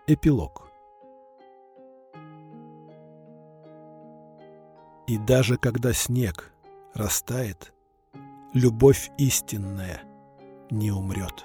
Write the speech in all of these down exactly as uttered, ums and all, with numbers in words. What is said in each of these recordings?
Эпилог. И даже когда снег растает, любовь истинная не умрет.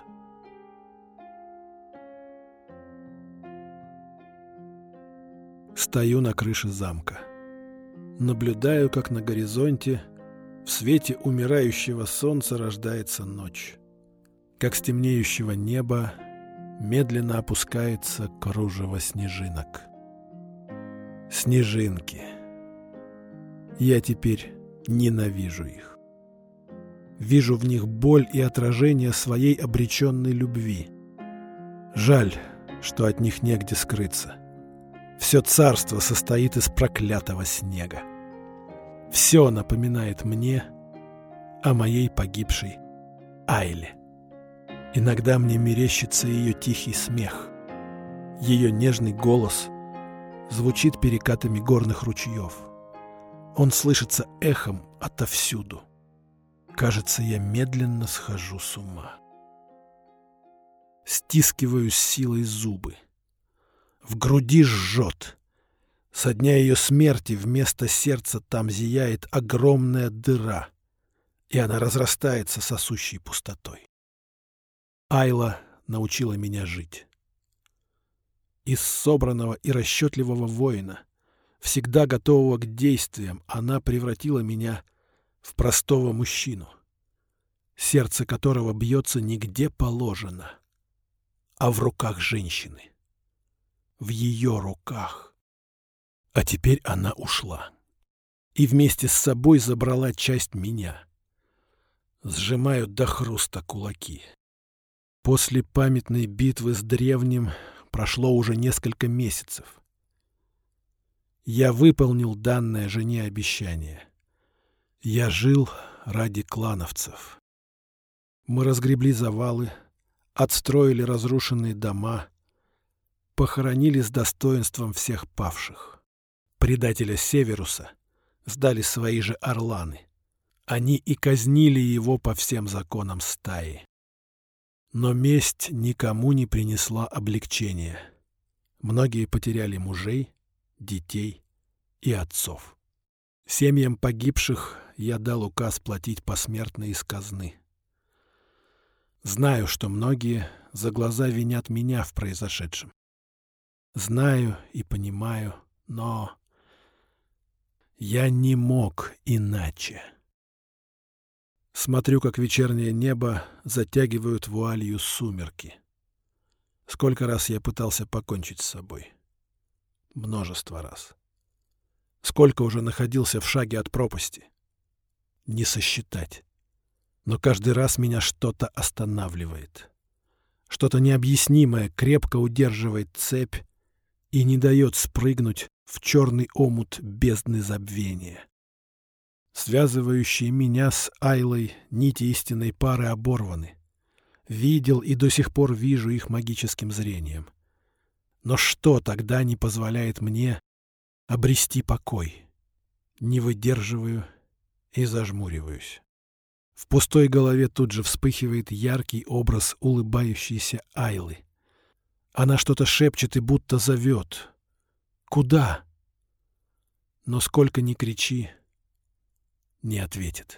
Стою на крыше замка. Наблюдаю, как на горизонте в свете умирающего солнца рождается ночь. Как с темнеющего неба медленно опускается кружево снежинок. Снежинки. Я теперь ненавижу их. Вижу в них боль и отражение своей обреченной любви. Жаль, что от них негде скрыться. Все царство состоит из проклятого снега. Все напоминает мне о моей погибшей Айле. Иногда мне мерещится ее тихий смех. Ее нежный голос звучит перекатами горных ручьев. Он слышится эхом отовсюду. Кажется, я медленно схожу с ума. Стискиваю с силой зубы. В груди жжет. Со дня ее смерти вместо сердца там зияет огромная дыра, и она разрастается сосущей пустотой. Айла научила меня жить. Из собранного и расчетливого воина, всегда готового к действиям, она превратила меня в простого мужчину, сердце которого бьется не где положено, а в руках женщины. В ее руках. А теперь она ушла. И вместе с собой забрала часть меня. Сжимаю до хруста кулаки. После памятной битвы с древним прошло уже несколько месяцев. Я выполнил данное жене обещание. Я жил ради клановцев. Мы разгребли завалы, отстроили разрушенные дома, похоронили с достоинством всех павших. Предателя Северуса сдали свои же орланы. Они и казнили его по всем законам стаи. Но месть никому не принесла облегчения. Многие потеряли мужей, детей и отцов. Семьям погибших я дал указ платить посмертно из казны. Знаю, что многие за глаза винят меня в произошедшем. Знаю и понимаю, но я не мог иначе. Смотрю, как вечернее небо затягивают вуалью сумерки. Сколько раз я пытался покончить с собой? Множество раз. Сколько уже находился в шаге от пропасти? Не сосчитать. Но каждый раз меня что-то останавливает. Что-то необъяснимое крепко удерживает цепь и не дает спрыгнуть в черный омут бездны забвения. Связывающие меня с Айлой нити истинной пары оборваны. Видел и до сих пор вижу их магическим зрением. Но что тогда не позволяет мне обрести покой? Не выдерживаю и зажмуриваюсь. В пустой голове тут же вспыхивает яркий образ улыбающейся Айлы. Она что-то шепчет и будто зовет. Куда? Но сколько ни кричи, не ответит.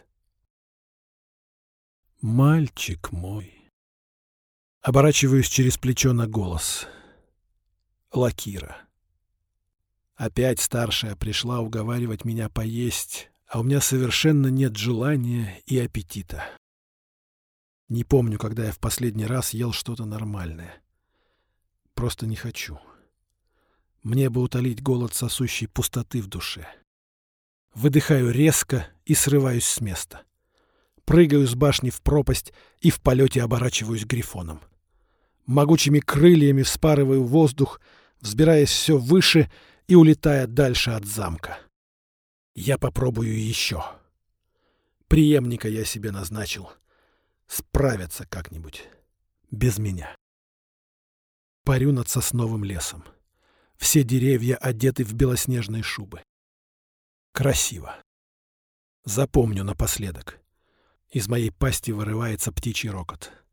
Мальчик мой. Оборачиваюсь через плечо на голос. Лакира. Опять старшая пришла уговаривать меня поесть, а у меня совершенно нет желания и аппетита. Не помню, когда я в последний раз ел что-то нормальное. Просто не хочу. Мне бы утолить голод сосущей пустоты в душе. Выдыхаю резко и срываюсь с места. Прыгаю с башни в пропасть и в полете оборачиваюсь грифоном. Могучими крыльями вспарываю воздух, взбираясь все выше и улетая дальше от замка. Я попробую еще. Преемника я себе назначил. Справятся как-нибудь. Без меня. Парю над сосновым лесом. Все деревья одеты в белоснежные шубы. Красиво. Запомню напоследок. Из моей пасти вырывается птичий рокот.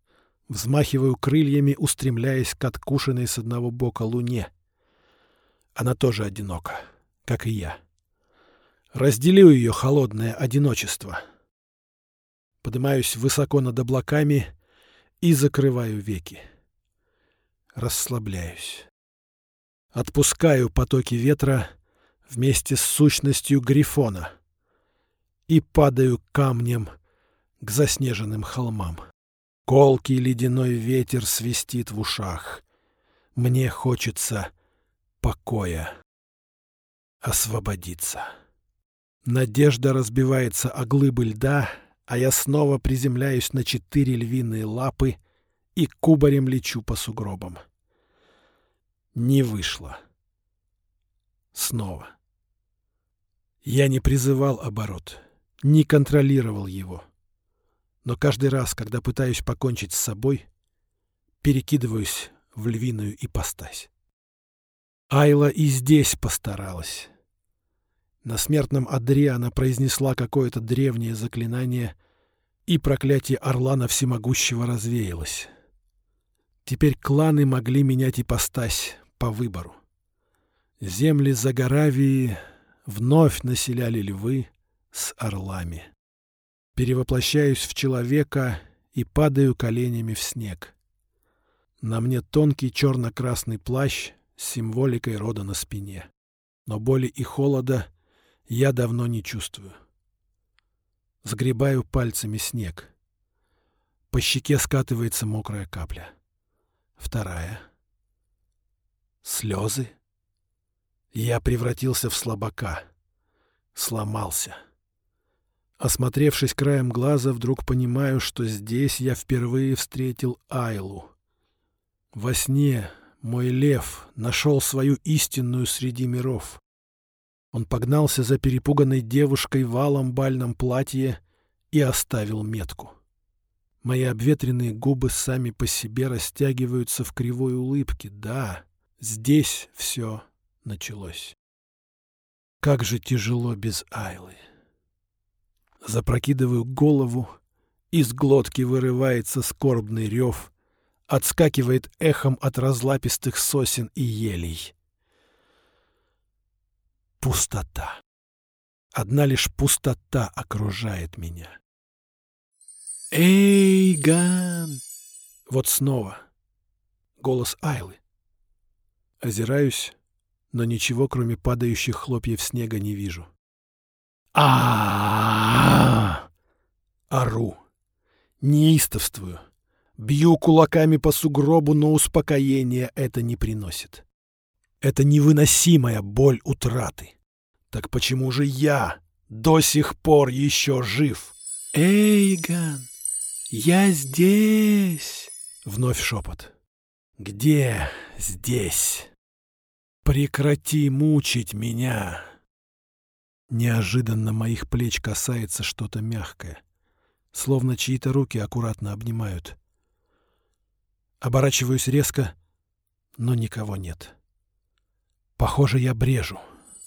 Взмахиваю крыльями, устремляясь к откушенной с одного бока луне. Она тоже одинока, как и я. Разделю ее холодное одиночество. Поднимаюсь высоко над облаками и закрываю веки. Расслабляюсь. Отпускаю потоки ветра вместе с сущностью Грифона и падаю камнем к заснеженным холмам. Колкий ледяной ветер свистит в ушах. Мне хочется покоя, освободиться. Надежда разбивается о глыбы льда, а я снова приземляюсь на четыре львиные лапы и кубарем лечу по сугробам. Не вышло. Снова. Я не призывал оборот, не контролировал его. Но каждый раз, когда пытаюсь покончить с собой, перекидываюсь в львиную ипостась. Айла и здесь постаралась. На смертном одре она произнесла какое-то древнее заклинание, и проклятие Орлана Всемогущего развеялось. Теперь кланы могли менять ипостась по выбору. Земли Загаравии вновь населяли львы с орлами. Перевоплощаюсь в человека и падаю коленями в снег. На мне тонкий черно-красный плащ с символикой рода на спине. Но боли и холода я давно не чувствую. Сгребаю пальцами снег. По щеке скатывается мокрая капля. Вторая. Слезы. Я превратился в слабака. Сломался. Осмотревшись краем глаза, вдруг понимаю, что здесь я впервые встретил Айлу. Во сне мой лев нашел свою истинную среди миров. Он погнался за перепуганной девушкой в алом бальном платье и оставил метку. Мои обветренные губы сами по себе растягиваются в кривой улыбке. Да, здесь все началось. Как же тяжело без Айлы. Запрокидываю голову, из глотки вырывается скорбный рев, отскакивает эхом от разлапистых сосен и елей. Пустота. Одна лишь пустота окружает меня. «Эйган!» Вот снова. Голос Айлы. Озираюсь, но ничего, кроме падающих хлопьев снега, не вижу. а Ору. Неистовствую. Бью кулаками по сугробу, но успокоения это не приносит. Это невыносимая боль утраты. Так почему же я до сих пор еще жив? «Эйган, я здесь!» Вновь шепот. «Где здесь? Прекрати мучить меня!» Неожиданно моих плеч касается что-то мягкое, словно чьи-то руки аккуратно обнимают. Оборачиваюсь резко, но никого нет. Похоже, я брежу.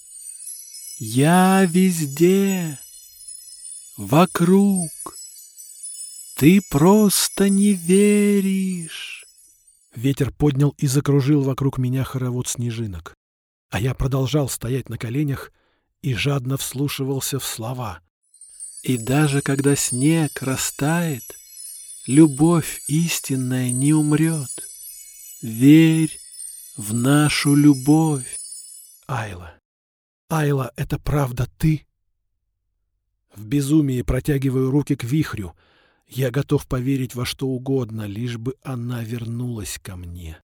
«Я везде, вокруг. Ты просто не веришь!» Ветер поднял и закружил вокруг меня хоровод снежинок, а я продолжал стоять на коленях и жадно вслушивался в слова. «И даже когда снег растает, любовь истинная не умрет. Верь в нашу любовь!» Айла. Айла, это правда ты? В безумии протягиваю руки к вихрю. Я готов поверить во что угодно, лишь бы она вернулась ко мне.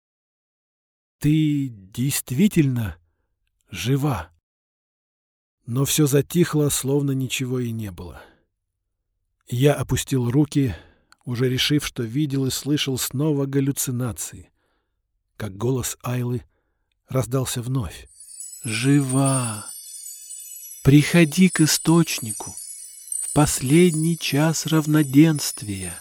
Ты действительно жива? Но все затихло, словно ничего и не было. Я опустил руки, уже решив, что видел и слышал снова галлюцинации, как голос Айлы раздался вновь. «Жива! Приходи к источнику в последний час равноденствия.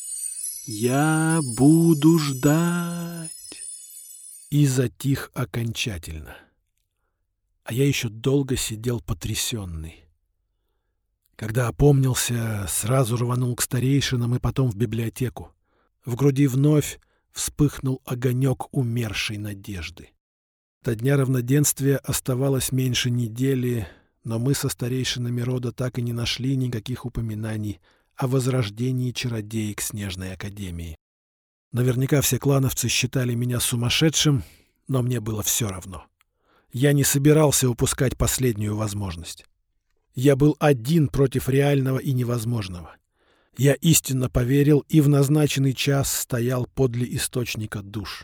Я буду ждать!» И затих окончательно. А я еще долго сидел потрясенный. Когда опомнился, сразу рванул к старейшинам и потом в библиотеку. В груди вновь вспыхнул огонек умершей надежды. До дня равноденствия оставалось меньше недели, но мы со старейшинами рода так и не нашли никаких упоминаний о возрождении чародеек Снежной Академии. Наверняка все клановцы считали меня сумасшедшим, но мне было все равно. Я не собирался упускать последнюю возможность. Я был один против реального и невозможного. Я истинно поверил и в назначенный час стоял подле источника душ.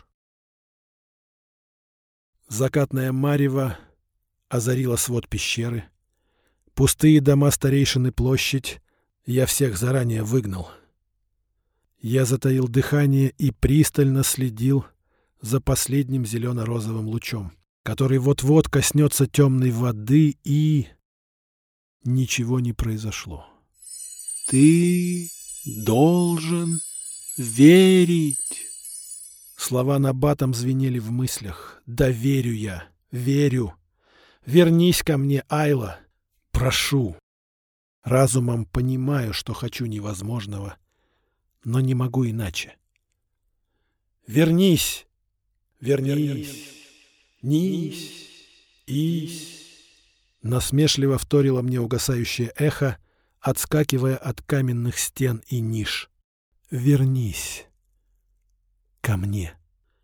Закатная марево озарила свод пещеры. Пустые дома старейшины, площадь. Я всех заранее выгнал. Я затаил дыхание и пристально следил за последним зелено-розовым лучом, который вот-вот коснется темной воды, и... Ничего не произошло. «Ты должен верить!» Слова набатом звенели в мыслях. «Да верю я, верю! Вернись ко мне, Айла! Прошу!» Разумом понимаю, что хочу невозможного, но не могу иначе. «Вернись! Вернись! Нись! Ись!» Насмешливо вторило мне угасающее эхо, отскакивая от каменных стен и ниш. «Вернись ко мне!»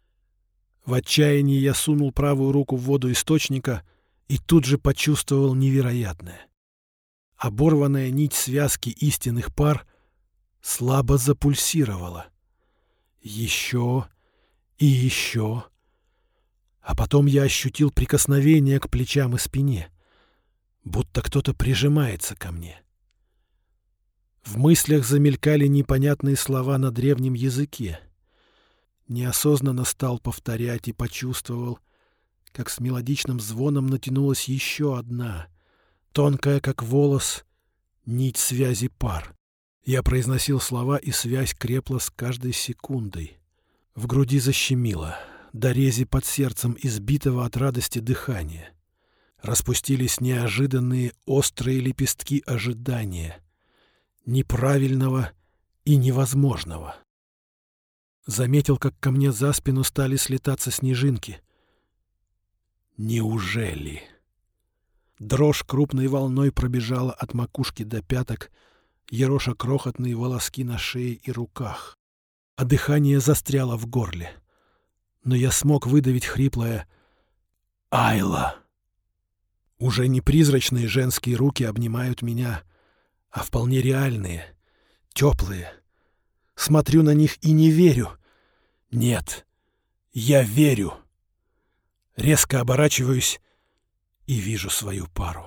В отчаянии я сунул правую руку в воду источника и тут же почувствовал невероятное. Оборванная нить связки истинных пар слабо запульсировала. Еще и еще. А потом я ощутил прикосновение к плечам и спине, будто кто-то прижимается ко мне. В мыслях замелькали непонятные слова на древнем языке. Неосознанно стал повторять и почувствовал, как с мелодичным звоном натянулась еще одна, тонкая, как волос, нить связи пар. Я произносил слова, и связь крепла с каждой секундой. В груди защемило, до рези под сердцем избитого от радости дыхания. Распустились неожиданные острые лепестки ожидания, неправильного и невозможного. Заметил, как ко мне за спину стали слетаться снежинки. Неужели? Дрожь крупной волной пробежала от макушки до пяток, ероша крохотные волоски на шее и руках, а дыхание застряло в горле. Но я смог выдавить хриплое «Айла!». Уже не призрачные женские руки обнимают меня, а вполне реальные, теплые. Смотрю на них и не верю. Нет, я верю. Резко оборачиваюсь и вижу свою пару.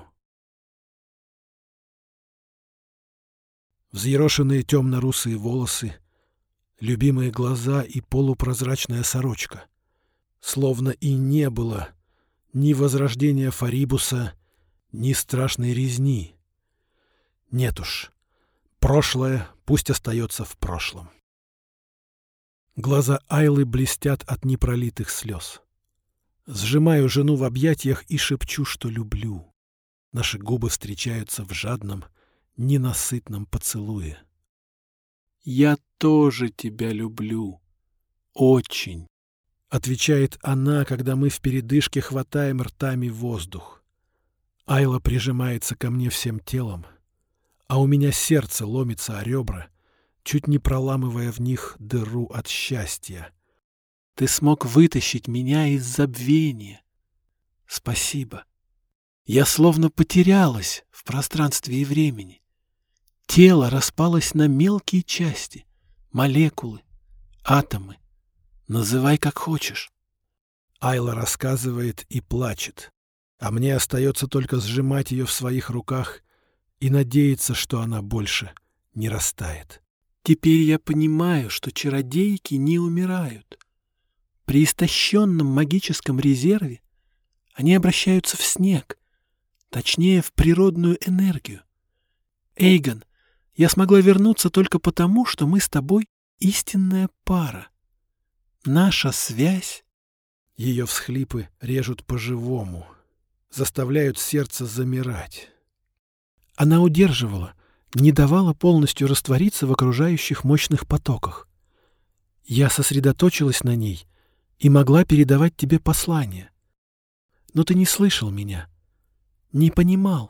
Взъерошенные темно-русые волосы, любимые глаза и полупрозрачная сорочка. Словно и не было ни возрождения Фарибуса, ни страшной резни. Нет уж, прошлое пусть остается в прошлом. Глаза Айлы блестят от непролитых слез. Сжимаю жену в объятиях и шепчу, что люблю. Наши губы встречаются в жадном, ненасытном поцелуе. «Я тоже тебя люблю. Очень», — отвечает она, когда мы в передышке хватаем ртами воздух. Айла прижимается ко мне всем телом, а у меня сердце ломится о ребра, чуть не проламывая в них дыру от счастья. «Ты смог вытащить меня из забвения. Спасибо. Я словно потерялась в пространстве и времени. Тело распалось на мелкие части, молекулы, атомы. Называй как хочешь». Айла рассказывает и плачет, а мне остается только сжимать ее в своих руках и надеяться, что она больше не растает. «Теперь я понимаю, что чародейки не умирают. При истощенном магическом резерве они обращаются в снег, точнее, в природную энергию. Эйгон, я смогла вернуться только потому, что мы с тобой истинная пара. Наша связь...» Ее всхлипы режут по-живому, заставляют сердце замирать. Она удерживала, не давала полностью раствориться в окружающих мощных потоках. Я сосредоточилась на ней и могла передавать тебе послание. Но ты не слышал меня, не понимал.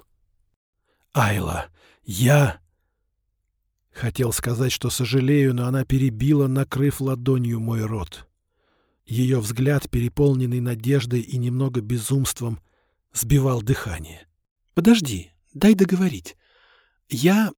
Айла, я... Хотел сказать, что сожалею, но она перебила, накрыв ладонью мой рот. Ее взгляд, переполненный надеждой и немного безумством, сбивал дыхание. «Подожди, дай договорить. Я...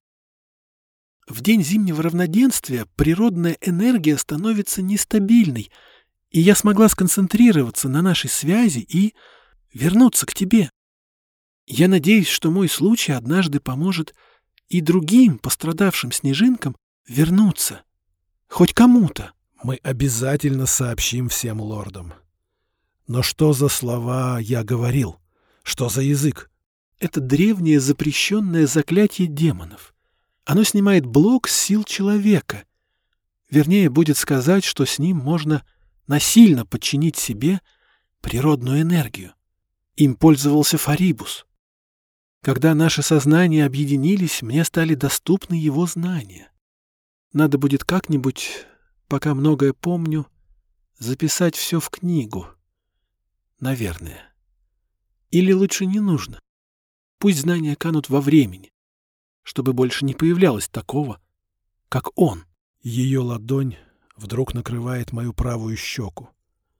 В день зимнего равноденствия природная энергия становится нестабильной, и я смогла сконцентрироваться на нашей связи и вернуться к тебе. Я надеюсь, что мой случай однажды поможет и другим пострадавшим снежинкам вернуться. Хоть кому-то. Мы обязательно сообщим всем лордам. Но что за слова я говорил? Что за язык? Это древнее запрещенное заклятие демонов. Оно снимает блок с сил человека. Вернее, будет сказать, что с ним можно насильно подчинить себе природную энергию. Им пользовался Фарибус. Когда наши сознания объединились, мне стали доступны его знания. Надо будет как-нибудь, пока многое помню, записать все в книгу. Наверное. Или лучше не нужно. Пусть знания канут во времени, чтобы больше не появлялось такого, как он. Ее ладонь вдруг накрывает мою правую щеку.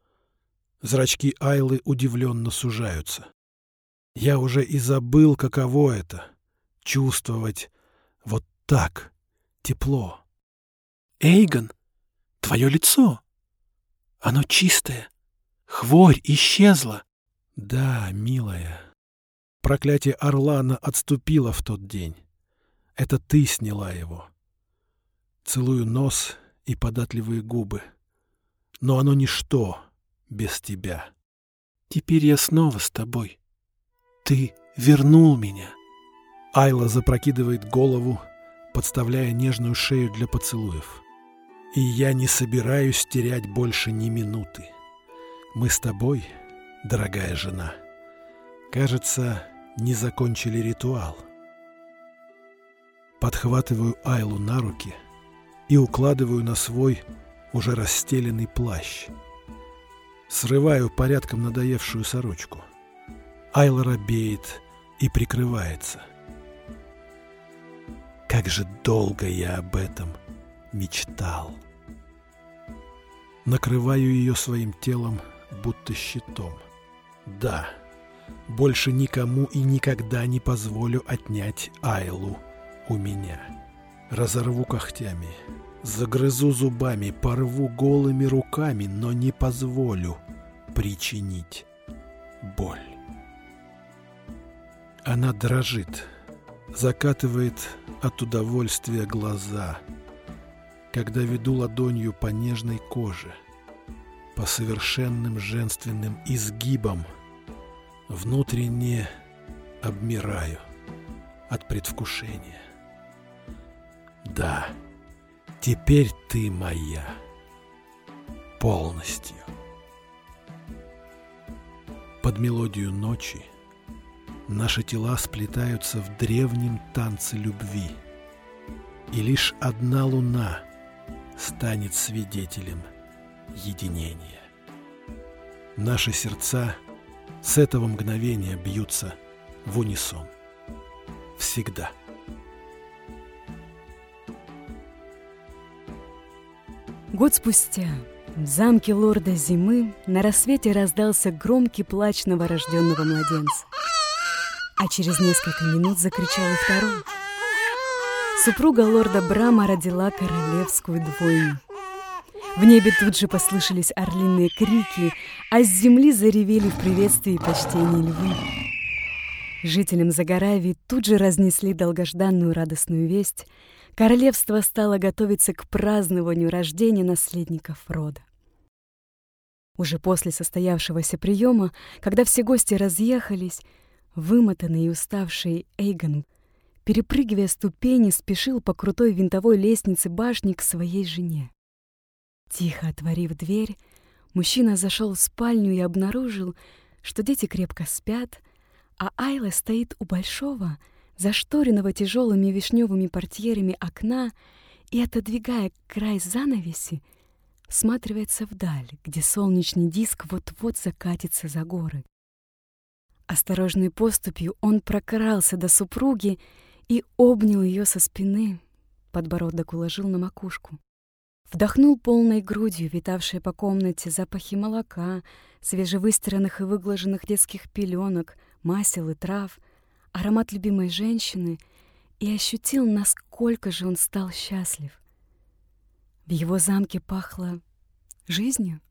Зрачки Айлы удивленно сужаются. Я уже и забыл, каково это — чувствовать вот так тепло. Эйгон, твое лицо. Оно чистое. Хворь исчезла. Да, милая. Проклятие Орлана отступило в тот день. Это ты сняла его. Целую нос и податливые губы. Но оно ничто без тебя. Теперь я снова с тобой. Ты вернул меня. Айла запрокидывает голову, подставляя нежную шею для поцелуев. И я не собираюсь терять больше ни минуты. Мы с тобой, дорогая жена, кажется, не закончили ритуал. Подхватываю Айлу на руки и укладываю на свой уже расстеленный плащ. Срываю порядком надоевшую сорочку. Айла робеет и прикрывается. Как же долго я об этом мечтал. Накрываю ее своим телом, будто щитом. Да, больше никому и никогда не позволю отнять Айлу у меня. Разорву когтями, загрызу зубами, порву голыми руками, но не позволю причинить боль. Она дрожит, закатывает от удовольствия глаза, когда веду ладонью по нежной коже, по совершенным женственным изгибам, внутренне обмираю от предвкушения. Да, теперь ты моя полностью. Под мелодию ночи наши тела сплетаются в древнем танце любви, и лишь одна луна станет свидетелем единения. Наши сердца с этого мгновения бьются в унисон. Всегда. Год спустя в замке лорда Зимы на рассвете раздался громкий плач новорожденного младенца. А через несколько минут закричал и второй. Супруга лорда Брама родила королевскую двойню. В небе тут же послышались орлиные крики, а с земли заревели в приветствии и почтении львы. Жителям Загоравии тут же разнесли долгожданную радостную весть. Королевство стало готовиться к празднованию рождения наследников рода. Уже после состоявшегося приема, когда все гости разъехались, вымотанный и уставший Эйгон, перепрыгивая ступени, спешил по крутой винтовой лестнице башни к своей жене. Тихо отворив дверь, мужчина зашел в спальню и обнаружил, что дети крепко спят, а Айла стоит у большого, зашторенного тяжелыми вишневыми портьерами окна и, отодвигая край занавеси, всматривается вдаль, где солнечный диск вот-вот закатится за горы. Осторожной поступью он прокрался до супруги и обнял ее со спины, подбородок уложил на макушку. Вдохнул полной грудью витавшие по комнате запахи молока, свежевыстиранных и выглаженных детских пеленок, масел и трав, аромат любимой женщины и ощутил, насколько же он стал счастлив. В его замке пахло жизнью.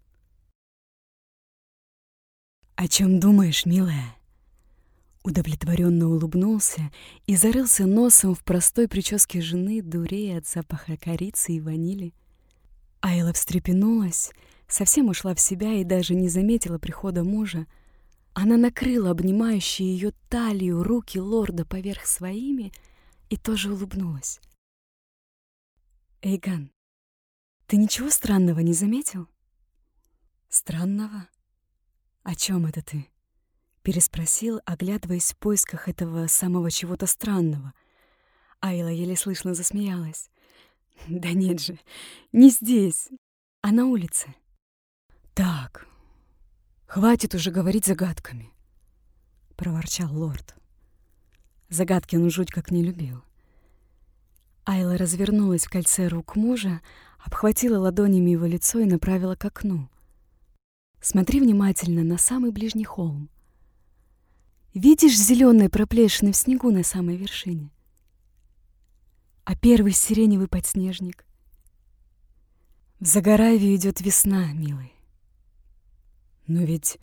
«О чем думаешь, милая?» Удовлетворенно улыбнулся и зарылся носом в простой прическе жены, дурея от запаха корицы и ванили. Айла встрепенулась, совсем ушла в себя и даже не заметила прихода мужа. Она накрыла обнимающие ее талию руки лорда поверх своими и тоже улыбнулась. «Эйгон, ты ничего странного не заметил?» «Странного? О чем это ты?» Переспросил, оглядываясь в поисках этого самого чего-то странного. Айла еле слышно засмеялась. «Да нет же, не здесь, а на улице». «Так, хватит уже говорить загадками», — проворчал лорд. Загадки он жуть как не любил. Айла развернулась в кольце рук мужа, обхватила ладонями его лицо и направила к окну. «Смотри внимательно на самый ближний холм. Видишь зеленые проплешины в снегу на самой вершине? А первый сиреневый подснежник? В Загоравии идет весна, милый. Но ведь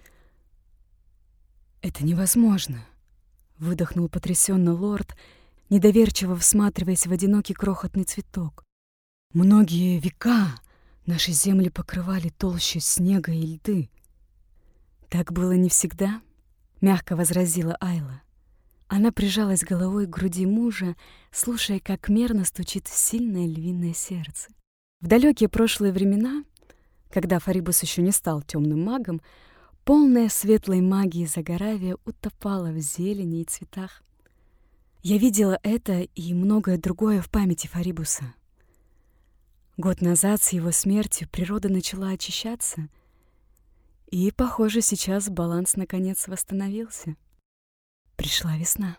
это невозможно», — выдохнул потрясенно лорд, недоверчиво всматриваясь в одинокий крохотный цветок. «Многие века наши земли покрывали толщу снега и льды». «Так было не всегда», — мягко возразила Айла. Она прижалась головой к груди мужа, слушая, как мерно стучит сильное львиное сердце. В далекие прошлые времена, когда Фарибус еще не стал темным магом, полная светлой магии Загоравия утопала в зелени и цветах. Я видела это и многое другое в памяти Фарибуса. Год назад с его смертью природа начала очищаться, и, похоже, сейчас баланс наконец восстановился. Пришла весна.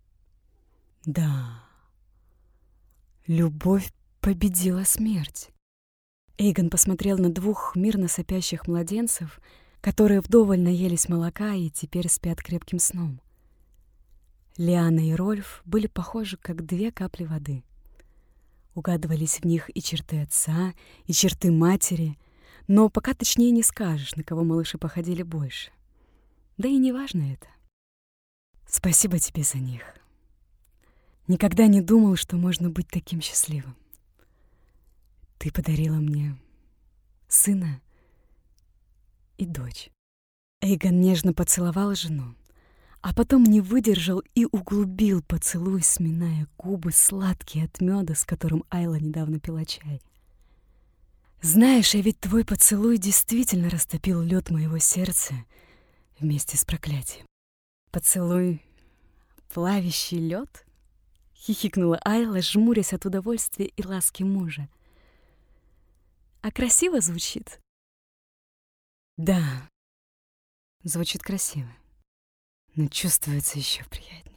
Да, любовь победила смерть. Эйгон посмотрел на двух мирно сопящих младенцев, которые вдоволь наелись молока и теперь спят крепким сном. Лиана и Рольф были похожи, как две капли воды. Угадывались в них и черты отца, и черты матери, но пока точнее не скажешь, на кого малыши походили больше. Да и не важно это. Спасибо тебе за них. Никогда не думал, что можно быть таким счастливым. Ты подарила мне сына и дочь. Эйгон нежно поцеловал жену, а потом не выдержал и углубил поцелуй, сминая губы, сладкие от меда, с которым Айла недавно пила чай. «Знаешь, а ведь твой поцелуй действительно растопил лед моего сердца вместе с проклятием». «Поцелуй плавящий лед?» — хихикнула Айла, жмурясь от удовольствия и ласки мужа. «А красиво звучит?» «Да, звучит красиво, но чувствуется еще приятнее».